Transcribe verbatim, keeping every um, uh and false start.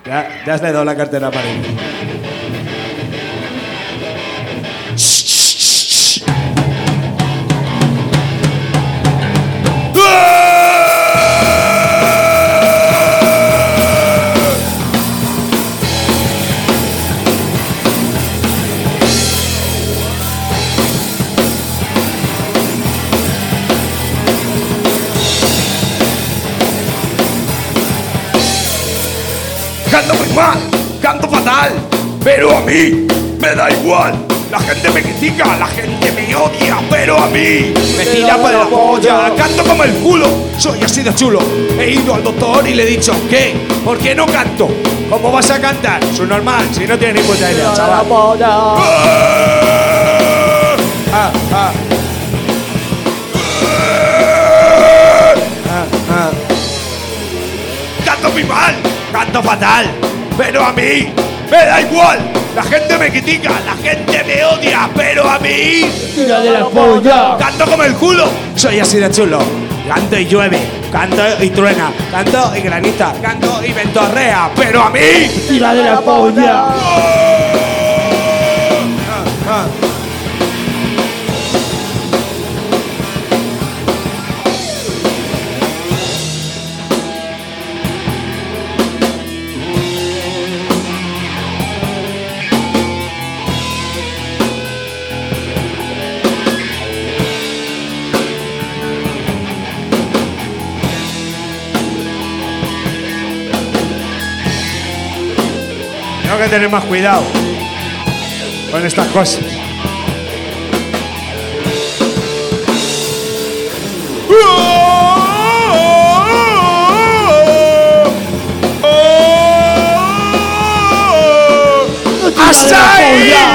Ya, ya has le dado la cartera a pared. Canto muy mal, canto fatal, pero a mí me da igual. La gente me critica, la gente me odia, pero a mí me tira por la polla. Canto como el culo, soy así de chulo. He ido al doctor y le he dicho, ¿qué? ¿Por qué no canto? ¿Cómo vas a cantar? Soy normal, si no tienes ni puta idea, chaval. Ah, ah. Ah, ah. Canto muy mal, canto fatal, pero a mí me da igual. La gente me critica, la gente me odia, pero a mí tira de la polla. Canto como el culo, soy así de chulo. Canto y llueve, canto y truena, canto y graniza, canto y ventorrea, pero a mí tira de la polla. Ah, ah. Tengo que tener más cuidado con estas cosas. ¡Hasta ahí!